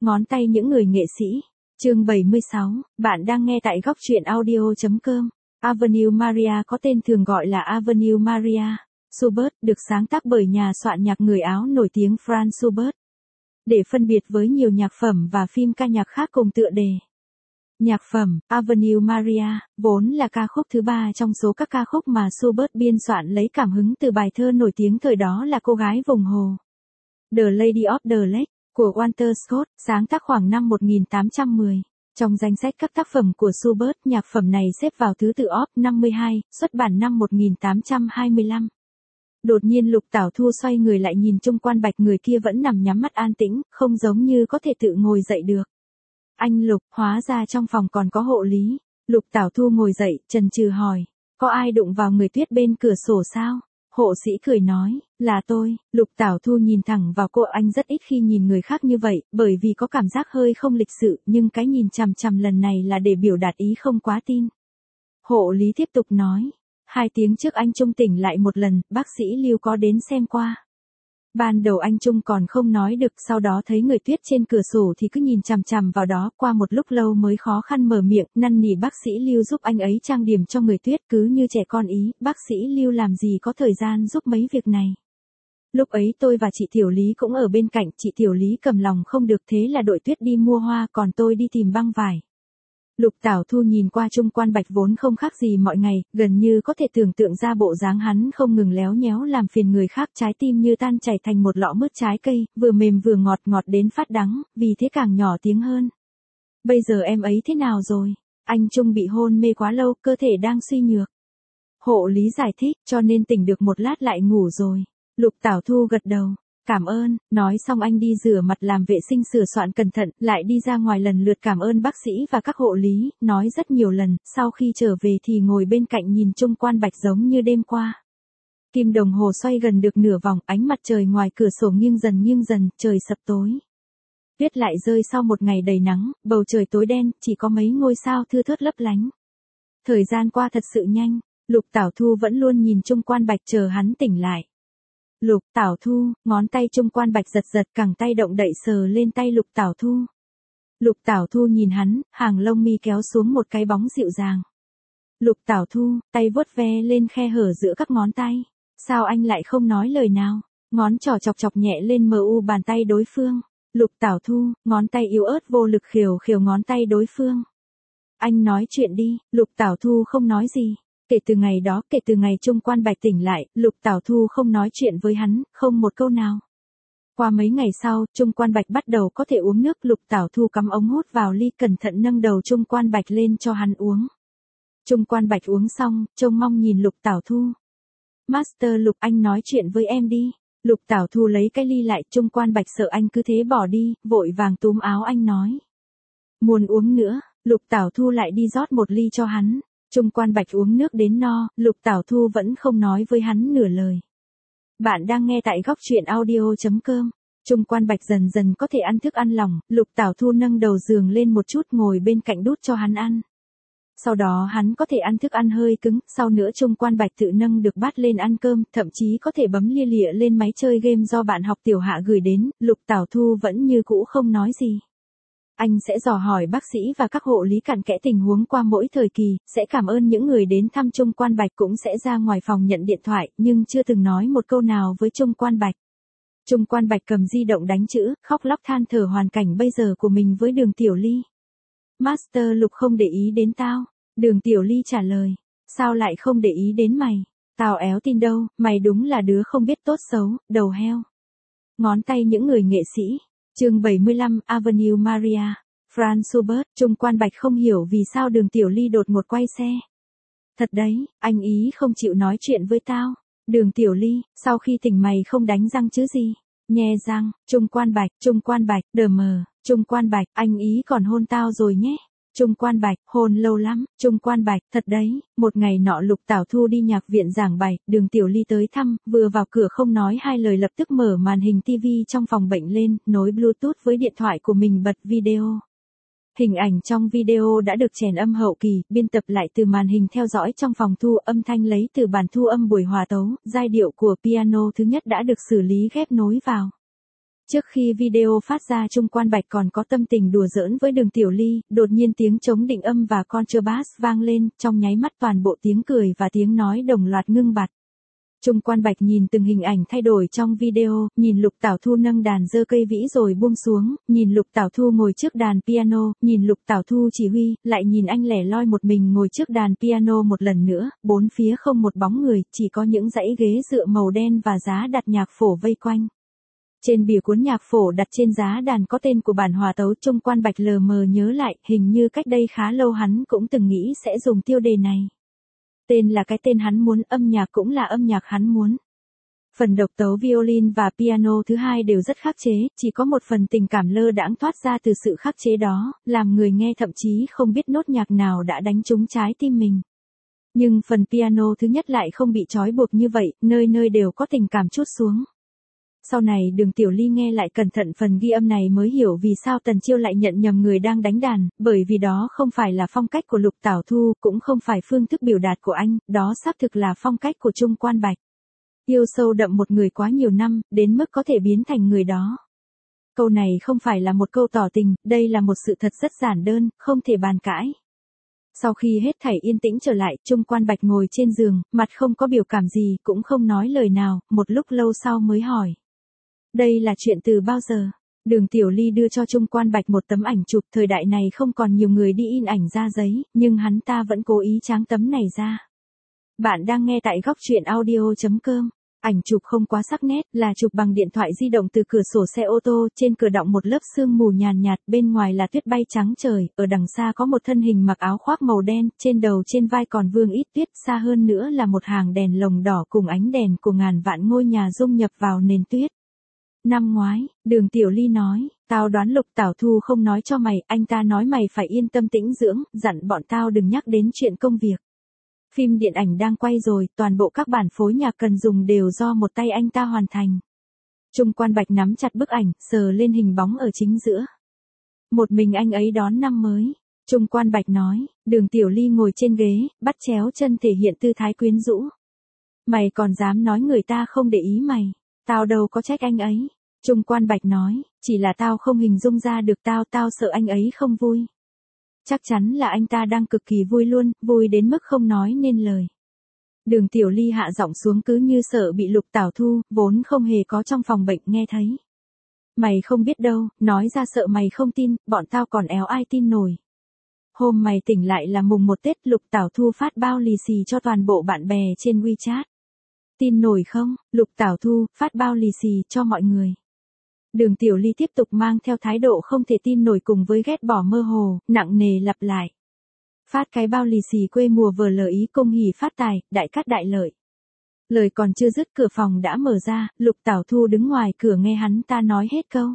ngón tay những người nghệ sĩ. Chương 76, bạn đang nghe tại góc truyện audio.com. Avenue Maria có tên thường gọi là Avenue Maria Schubert, được sáng tác bởi nhà soạn nhạc người Áo nổi tiếng Franz Schubert. Để phân biệt với nhiều nhạc phẩm và phim ca nhạc khác cùng tựa đề. Nhạc phẩm Avenue Maria vốn là ca khúc thứ 3 trong số các ca khúc mà Schubert biên soạn lấy cảm hứng từ bài thơ nổi tiếng thời đó là Cô gái vùng hồ. The Lady of the Lake của Walter Scott, sáng tác khoảng năm 1810. Trong danh sách các tác phẩm của Schubert, nhạc phẩm này xếp vào thứ tự Op. 52, xuất bản năm 1825. Đột nhiên Lục Tảo Thu xoay người lại nhìn Trung Quan Bạch, người kia vẫn nằm nhắm mắt an tĩnh, không giống như có thể tự ngồi dậy được. Anh Lục, hóa ra trong phòng còn có hộ lý. Lục Tảo Thu ngồi dậy, chần chừ hỏi, có ai đụng vào người Tuyết bên cửa sổ sao? Hộ sĩ cười nói, là tôi. Lục Tảo Thu nhìn thẳng vào cô, anh rất ít khi nhìn người khác như vậy, bởi vì có cảm giác hơi không lịch sự, nhưng cái nhìn chằm chằm lần này là để biểu đạt ý không quá tin. Hộ lý tiếp tục nói, 2 tiếng trước anh Trung tỉnh lại một lần, bác sĩ Lưu có đến xem qua. Ban đầu anh Trung còn không nói được, sau đó thấy người Tuyết trên cửa sổ thì cứ nhìn chằm chằm vào đó, qua một lúc lâu mới khó khăn mở miệng, năn nỉ bác sĩ Lưu giúp anh ấy trang điểm cho người Tuyết, cứ như trẻ con ý, bác sĩ Lưu làm gì có thời gian giúp mấy việc này. Lúc ấy tôi và chị Tiểu Lý cũng ở bên cạnh, chị Tiểu Lý cầm lòng không được, thế là đội Tuyết đi mua hoa, còn tôi đi tìm băng vải. Lục Tảo Thu nhìn qua Trung Quan Bạch vốn không khác gì mọi ngày, gần như có thể tưởng tượng ra bộ dáng hắn không ngừng léo nhéo làm phiền người khác, trái tim như tan chảy thành một lọ mứt trái cây, vừa mềm vừa ngọt, ngọt đến phát đắng, vì thế càng nhỏ tiếng hơn. Bây giờ em ấy thế nào rồi? Anh Trung bị hôn mê quá lâu, cơ thể đang suy nhược. Hộ lý giải thích, cho nên tỉnh được một lát lại ngủ rồi. Lục Tảo Thu gật đầu. Cảm ơn, nói xong anh đi rửa mặt làm vệ sinh sửa soạn cẩn thận, lại đi ra ngoài lần lượt cảm ơn bác sĩ và các hộ lý, nói rất nhiều lần, sau khi trở về thì ngồi bên cạnh nhìn Trung Quan Bạch giống như đêm qua. Kim đồng hồ xoay gần được nửa vòng, ánh mặt trời ngoài cửa sổ nghiêng dần, trời sập tối. Tuyết lại rơi sau một ngày đầy nắng, bầu trời tối đen, chỉ có mấy ngôi sao thưa thớt lấp lánh. Thời gian qua thật sự nhanh, Lục Tảo Thu vẫn luôn nhìn Trung Quan Bạch chờ hắn tỉnh lại. Lục Tảo Thu, ngón tay Trung Quan Bạch giật, cẳng tay động đậy sờ lên tay Lục Tảo Thu. Lục Tảo Thu nhìn hắn, hàng lông mi kéo xuống một cái bóng dịu dàng. Lục Tảo Thu, tay vuốt ve lên khe hở giữa các ngón tay. Sao anh lại không nói lời nào? Ngón trỏ chọc nhẹ lên mu bàn tay đối phương. Lục Tảo Thu, ngón tay yếu ớt vô lực khều ngón tay đối phương. Anh nói chuyện đi. Lục Tảo Thu không nói gì. Kể từ ngày đó, kể từ ngày Trung Quan Bạch tỉnh lại, Lục Tảo Thu không nói chuyện với hắn, không một câu nào. Qua mấy ngày sau, Trung Quan Bạch bắt đầu có thể uống nước, Lục Tảo Thu cắm ống hút vào ly, cẩn thận nâng đầu Trung Quan Bạch lên cho hắn uống. Trung Quan Bạch uống xong, trông mong nhìn Lục Tảo Thu. Master Lục, anh nói chuyện với em đi. Lục Tảo Thu lấy cái ly lại, Trung Quan Bạch sợ anh cứ thế bỏ đi, vội vàng túm áo anh nói. Muốn uống nữa, Lục Tảo Thu lại đi rót một ly cho hắn. Trung Quan Bạch uống nước đến no, Lục Tảo Thu vẫn không nói với hắn nửa lời. Bạn đang nghe tại góc truyện audio.com. Trung Quan Bạch dần dần có thể ăn thức ăn lỏng, Lục Tảo Thu nâng đầu giường lên một chút ngồi bên cạnh đút cho hắn ăn. Sau đó hắn có thể ăn thức ăn hơi cứng, sau nữa Trung Quan Bạch tự nâng được bát lên ăn cơm, thậm chí có thể bấm lia lịa lên máy chơi game do bạn học tiểu Hạ gửi đến, Lục Tảo Thu vẫn như cũ không nói gì. Anh sẽ dò hỏi bác sĩ và các hộ lý cặn kẽ tình huống qua mỗi thời kỳ, sẽ cảm ơn những người đến thăm Trung Quan Bạch, cũng sẽ ra ngoài phòng nhận điện thoại, nhưng chưa từng nói một câu nào với Trung Quan Bạch. Trung Quan Bạch cầm di động đánh chữ, khóc lóc than thở hoàn cảnh bây giờ của mình với Đường Tiểu Ly. Master Lục không để ý đến tao. Đường Tiểu Ly trả lời. Sao lại không để ý đến mày? Tao éo tin đâu, mày đúng là đứa không biết tốt xấu, đầu heo. Ngón tay những người nghệ sĩ. Chương 75, Avenue Maria, Franz Schubert. Trung Quan Bạch không hiểu vì sao Đường Tiểu Ly đột ngột quay xe. Thật đấy, anh ý không chịu nói chuyện với tao. Đường Tiểu Ly, sau khi tỉnh mày không đánh răng chứ gì? Nhe răng. Trung Quan Bạch, đờ mờ. Trung Quan Bạch, anh ý còn hôn tao rồi nhé. Trung Quan Bạch, hôn lâu lắm. Trung Quan Bạch, thật đấy. Một ngày nọ Lục Tảo Thu đi nhạc viện giảng bài, Đường Tiểu Ly tới thăm, vừa vào cửa không nói hai lời lập tức mở màn hình TV trong phòng bệnh lên, nối Bluetooth với điện thoại của mình bật video. Hình ảnh trong video đã được chèn âm hậu kỳ, biên tập lại từ màn hình theo dõi trong phòng thu âm thanh lấy từ bản thu âm buổi hòa tấu, giai điệu của piano thứ nhất đã được xử lý ghép nối vào. Trước khi video phát ra Trung Quan Bạch còn có tâm tình đùa giỡn với Đường Tiểu Ly, đột nhiên tiếng trống định âm và contrabass vang lên, trong nháy mắt toàn bộ tiếng cười và tiếng nói đồng loạt ngưng bặt. Trung Quan Bạch nhìn từng hình ảnh thay đổi trong video, nhìn Lục Tảo Thu nâng đàn giơ cây vĩ rồi buông xuống, nhìn Lục Tảo Thu ngồi trước đàn piano, nhìn Lục Tảo Thu chỉ huy, lại nhìn anh lẻ loi một mình ngồi trước đàn piano một lần nữa, bốn phía không một bóng người, chỉ có những dãy ghế dựa màu đen và giá đặt nhạc phổ vây quanh. Trên bìa cuốn nhạc phổ đặt trên giá đàn có tên của bản hòa tấu. Trung Quan Bạch lờ mờ nhớ lại, hình như cách đây khá lâu hắn cũng từng nghĩ sẽ dùng tiêu đề này. Tên là cái tên hắn muốn, âm nhạc cũng là âm nhạc hắn muốn. Phần độc tấu violin và piano thứ hai đều rất khắc chế, chỉ có một phần tình cảm lơ đãng thoát ra từ sự khắc chế đó, làm người nghe thậm chí không biết nốt nhạc nào đã đánh trúng trái tim mình. Nhưng phần piano thứ nhất lại không bị trói buộc như vậy, nơi nơi đều có tình cảm trút xuống. Sau này Đường Tiểu Ly nghe lại cẩn thận phần ghi âm này mới hiểu vì sao Tần Chiêu lại nhận nhầm người đang đánh đàn, bởi vì đó không phải là phong cách của Lục Tảo Thu, cũng không phải phương thức biểu đạt của anh, đó xác thực là phong cách của Trung Quan Bạch. Yêu sâu đậm một người quá nhiều năm, đến mức có thể biến thành người đó. Câu này không phải là một câu tỏ tình, đây là một sự thật rất giản đơn, không thể bàn cãi. Sau khi hết thảy yên tĩnh trở lại, Trung Quan Bạch ngồi trên giường, mặt không có biểu cảm gì, cũng không nói lời nào, một lúc lâu sau mới hỏi. Đây là chuyện từ bao giờ? Đường Tiểu Ly đưa cho Trung Quan Bạch một tấm ảnh chụp, thời đại này không còn nhiều người đi in ảnh ra giấy, nhưng hắn ta vẫn cố ý tráng tấm này ra. Bạn đang nghe tại góc truyện audio.com. Ảnh chụp không quá sắc nét, là chụp bằng điện thoại di động từ cửa sổ xe ô tô, trên cửa đọng một lớp sương mù nhàn nhạt, bên ngoài là tuyết bay trắng trời, ở đằng xa có một thân hình mặc áo khoác màu đen, trên đầu trên vai còn vương ít tuyết, xa hơn nữa là một hàng đèn lồng đỏ cùng ánh đèn của ngàn vạn ngôi nhà dung nhập vào nền tuyết. Năm ngoái, Đường Tiểu Ly nói, tao đoán Lục Tảo Thu không nói cho mày, anh ta nói mày phải yên tâm tĩnh dưỡng, dặn bọn tao đừng nhắc đến chuyện công việc. Phim điện ảnh đang quay rồi, toàn bộ các bản phối nhạc cần dùng đều do một tay anh ta hoàn thành. Trung Quan Bạch nắm chặt bức ảnh, sờ lên hình bóng ở chính giữa. Một mình anh ấy đón năm mới. Trung Quan Bạch nói, Đường Tiểu Ly ngồi trên ghế, bắt chéo chân thể hiện tư thái quyến rũ. Mày còn dám nói người ta không để ý mày. Tao đâu có trách anh ấy. Trung Quan Bạch nói, chỉ là tao không hình dung ra được tao sợ anh ấy không vui. Chắc chắn là anh ta đang cực kỳ vui luôn, vui đến mức không nói nên lời. Đường Tiểu Ly hạ giọng xuống cứ như sợ bị Lục Tảo Thu, vốn không hề có trong phòng bệnh nghe thấy. Mày không biết đâu, nói ra sợ mày không tin, bọn tao còn éo ai tin nổi. Hôm mày tỉnh lại là mùng 1 Tết, Lục Tảo Thu phát bao lì xì cho toàn bộ bạn bè trên WeChat. Tin nổi không, Lục Tảo Thu phát bao lì xì cho mọi người. Đường Tiểu Ly tiếp tục mang theo thái độ không thể tin nổi cùng với ghét bỏ mơ hồ, nặng nề lặp lại. Phát cái bao lì xì quê mùa vừa lời ý công hỉ phát tài, đại cát đại lợi. Lời còn chưa dứt cửa phòng đã mở ra, Lục Tảo Thu đứng ngoài cửa nghe hắn ta nói hết câu.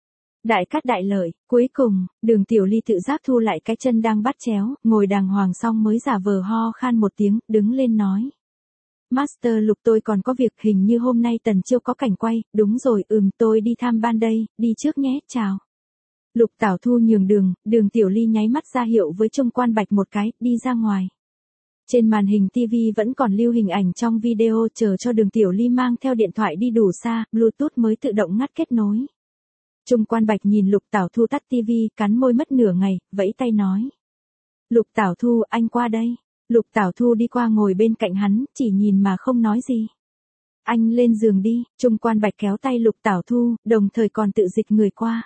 Đại cát đại lợi, cuối cùng, Đường Tiểu Ly tự giác thu lại cái chân đang bắt chéo, ngồi đàng hoàng xong mới giả vờ ho khan một tiếng, đứng lên nói. Master Lục tôi còn có việc, hình như hôm nay Tần Chiêu có cảnh quay, đúng rồi, tôi đi tham ban đây, đi trước nhé, chào. Lục Tảo Thu nhường đường, Đường Tiểu Ly nháy mắt ra hiệu với Trung Quan Bạch một cái, đi ra ngoài. Trên màn hình TV vẫn còn lưu hình ảnh trong video, chờ cho Đường Tiểu Ly mang theo điện thoại đi đủ xa, Bluetooth mới tự động ngắt kết nối. Trung Quan Bạch nhìn Lục Tảo Thu tắt TV, cắn môi mất nửa ngày, vẫy tay nói. Lục Tảo Thu, anh qua đây. Lục Tảo Thu đi qua ngồi bên cạnh hắn, chỉ nhìn mà không nói gì. Anh lên giường đi, Trung Quan Bạch kéo tay Lục Tảo Thu, đồng thời còn tự dịch người qua.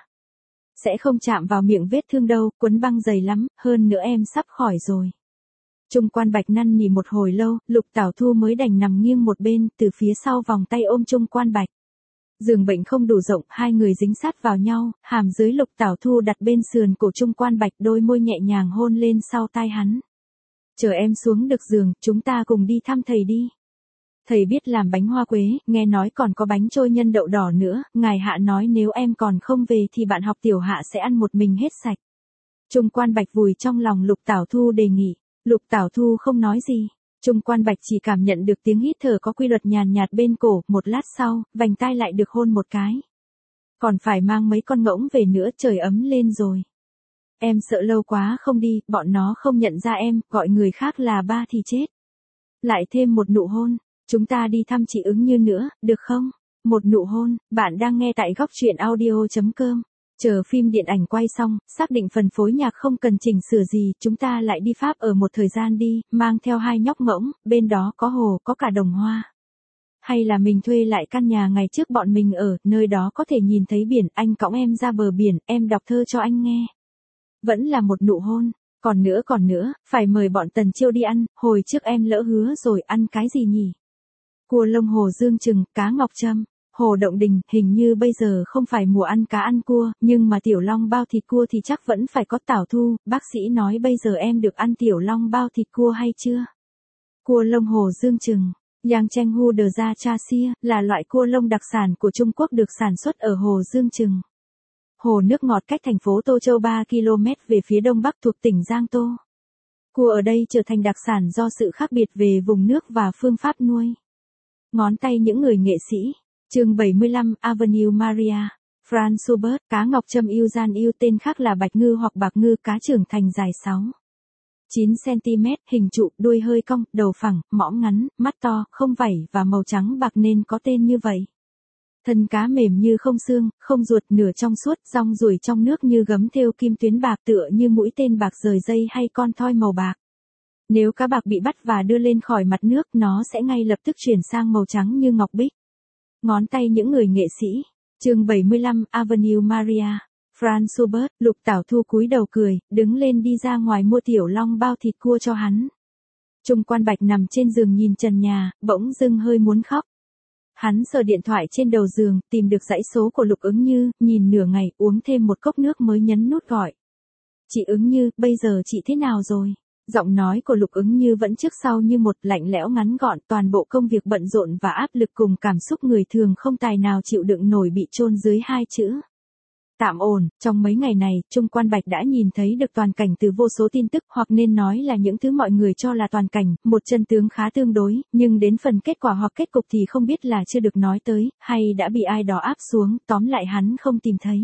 Sẽ không chạm vào miệng vết thương đâu, quấn băng dày lắm, hơn nữa em sắp khỏi rồi. Trung Quan Bạch năn nỉ một hồi lâu, Lục Tảo Thu mới đành nằm nghiêng một bên, từ phía sau vòng tay ôm Trung Quan Bạch. Giường bệnh không đủ rộng, hai người dính sát vào nhau, hàm dưới Lục Tảo Thu đặt bên sườn cổ Trung Quan Bạch, đôi môi nhẹ nhàng hôn lên sau tai hắn. Chờ em xuống được giường, chúng ta cùng đi thăm thầy đi. Thầy biết làm bánh hoa quế, nghe nói còn có bánh trôi nhân đậu đỏ nữa, ngài Hạ nói nếu em còn không về thì bạn học tiểu Hạ sẽ ăn một mình hết sạch. Trung Quan Bạch vùi trong lòng Lục Tảo Thu đề nghị. Lục Tảo Thu không nói gì. Trung Quan Bạch chỉ cảm nhận được tiếng hít thở có quy luật nhàn nhạt bên cổ, một lát sau, vành tai lại được hôn một cái. Còn phải mang mấy con ngỗng về nữa, trời ấm lên rồi. Em sợ lâu quá không đi, bọn nó không nhận ra em, gọi người khác là ba thì chết. Lại thêm một nụ hôn, chúng ta đi thăm chị Ứng Như nữa, được không? Một nụ hôn, bạn đang nghe tại góc truyện audio.com. Chờ phim điện ảnh quay xong, xác định phần phối nhạc không cần chỉnh sửa gì, chúng ta lại đi Pháp ở một thời gian đi, mang theo 2 nhóc ngỗng, bên đó có hồ, có cả đồng hoa. Hay là mình thuê lại căn nhà ngày trước bọn mình ở, nơi đó có thể nhìn thấy biển, anh cõng em ra bờ biển, em đọc thơ cho anh nghe. Vẫn là một nụ hôn. Còn nữa, phải mời bọn Tần Chiêu đi ăn, hồi trước em lỡ hứa rồi, ăn cái gì nhỉ? Cua lông hồ Dương Trừng, cá ngọc trâm, hồ Động Đình, hình như bây giờ không phải mùa ăn cá ăn cua, nhưng mà tiểu long bao thịt cua thì chắc vẫn phải có. Tảo Thu, bác sĩ nói bây giờ em được ăn tiểu long bao thịt cua hay chưa? Cua lông hồ Dương Trừng, Yang Cheng Hu de Gia Cha Xia, là loại cua lông đặc sản của Trung Quốc được sản xuất ở hồ Dương Trừng. Hồ nước ngọt cách thành phố Tô Châu 3 km về phía đông bắc thuộc tỉnh Giang Tô. Cua ở đây trở thành đặc sản do sự khác biệt về vùng nước và phương pháp nuôi. Ngón tay những người nghệ sĩ. Chương 75, Avenue Maria. Franz Schubert, cá ngọc trâm yêu gian yêu, tên khác là bạch ngư hoặc bạc ngư, cá trưởng thành dài 6-9 cm, hình trụ, đuôi hơi cong, đầu phẳng, mõm ngắn, mắt to, không vảy và màu trắng bạc nên có tên như vậy. Thân cá mềm như không xương, không ruột, nửa trong suốt, rong ruổi trong nước như gấm thêu kim tuyến bạc, tựa như mũi tên bạc rời dây hay con thoi màu bạc. Nếu cá bạc bị bắt và đưa lên khỏi mặt nước, nó sẽ ngay lập tức chuyển sang màu trắng như ngọc bích. Ngón tay những người nghệ sĩ. Chương 75, Avenue Maria. Franz Schubert, Lục Tảo Thu cúi đầu cười, đứng lên đi ra ngoài mua tiểu long bao thịt cua cho hắn. Trung Quan Bạch nằm trên giường nhìn trần nhà, bỗng dưng hơi muốn khóc. Hắn sờ điện thoại trên đầu giường, tìm được dãy số của Lục Ứng Như, nhìn nửa ngày, uống thêm một cốc nước mới nhấn nút gọi. Chị Ứng Như, bây giờ chị thế nào rồi? Giọng nói của Lục Ứng Như vẫn trước sau như một, lạnh lẽo ngắn gọn, toàn bộ công việc bận rộn và áp lực cùng cảm xúc người thường không tài nào chịu đựng nổi bị chôn dưới 2 chữ. Tạm ổn. Trong mấy ngày này, Trung Quan Bạch đã nhìn thấy được toàn cảnh từ vô số tin tức, hoặc nên nói là những thứ mọi người cho là toàn cảnh, một chân tướng khá tương đối, nhưng đến phần kết quả hoặc kết cục thì không biết là chưa được nói tới, hay đã bị ai đó áp xuống, tóm lại hắn không tìm thấy.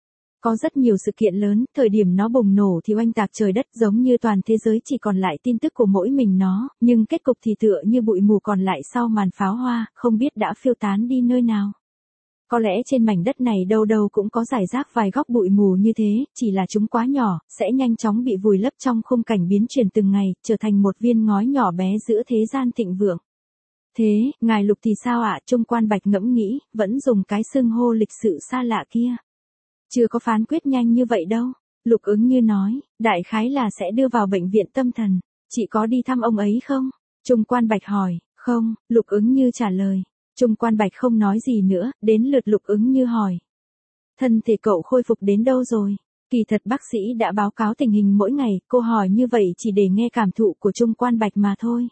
Có rất nhiều sự kiện lớn, thời điểm nó bùng nổ thì oanh tạc trời đất, giống như toàn thế giới chỉ còn lại tin tức của mỗi mình nó, nhưng kết cục thì tựa như bụi mù còn lại sau màn pháo hoa, không biết đã phiêu tán đi nơi nào. Có lẽ trên mảnh đất này đâu đâu cũng có rải rác vài góc bụi mù như thế, chỉ là chúng quá nhỏ, sẽ nhanh chóng bị vùi lấp trong khung cảnh biến chuyển từng ngày, trở thành một viên ngói nhỏ bé giữa thế gian thịnh vượng. Thế, ngài Lục thì sao ạ? Trung Quan Bạch ngẫm nghĩ, vẫn dùng cái xưng hô lịch sự xa lạ kia. Chưa có phán quyết nhanh như vậy đâu. Lục Ứng Như nói, đại khái là sẽ đưa vào bệnh viện tâm thần. Chị có đi thăm ông ấy không? Trung Quan Bạch hỏi. Không, Lục Ứng Như trả lời. Trung Quan Bạch không nói gì nữa, đến lượt Lục Ứng Như hỏi. Thân thể cậu khôi phục đến đâu rồi? Kỳ thật bác sĩ đã báo cáo tình hình mỗi ngày, cô hỏi như vậy chỉ để nghe cảm thụ của Trung Quan Bạch mà thôi.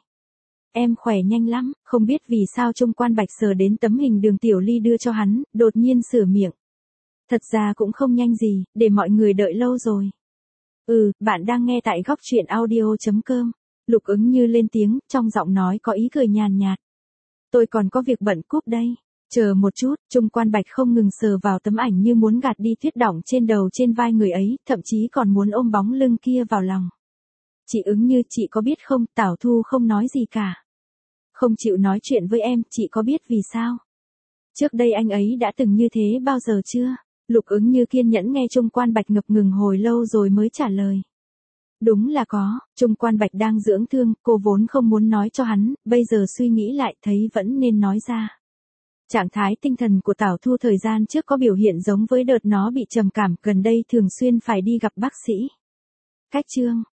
Em khỏe nhanh lắm, không biết vì sao Trung Quan Bạch sờ đến tấm hình Đường Tiểu Ly đưa cho hắn, đột nhiên sửa miệng. Thật ra cũng không nhanh gì, để mọi người đợi lâu rồi. Bạn đang nghe tại góc truyện audio.com. Lục Ứng Như lên tiếng, trong giọng nói có ý cười nhàn nhạt. Tôi còn có việc bận cúp đây. Chờ một chút, Trung Quan Bạch không ngừng sờ vào tấm ảnh như muốn gạt đi tuyết đọng trên đầu trên vai người ấy, thậm chí còn muốn ôm bóng lưng kia vào lòng. Chị Ứng Như, chị có biết không, Tảo Thu không nói gì cả. Không chịu nói chuyện với em, chị có biết vì sao? Trước đây anh ấy đã từng như thế bao giờ chưa? Lục Ứng Như kiên nhẫn nghe Trung Quan Bạch ngập ngừng hồi lâu rồi mới trả lời. Đúng là có, Trung Quan Bạch đang dưỡng thương, cô vốn không muốn nói cho hắn, bây giờ suy nghĩ lại thấy vẫn nên nói ra. Trạng thái tinh thần của Tảo Thu thời gian trước có biểu hiện giống với đợt nó bị trầm cảm, gần đây thường xuyên phải đi gặp bác sĩ. Cách chương,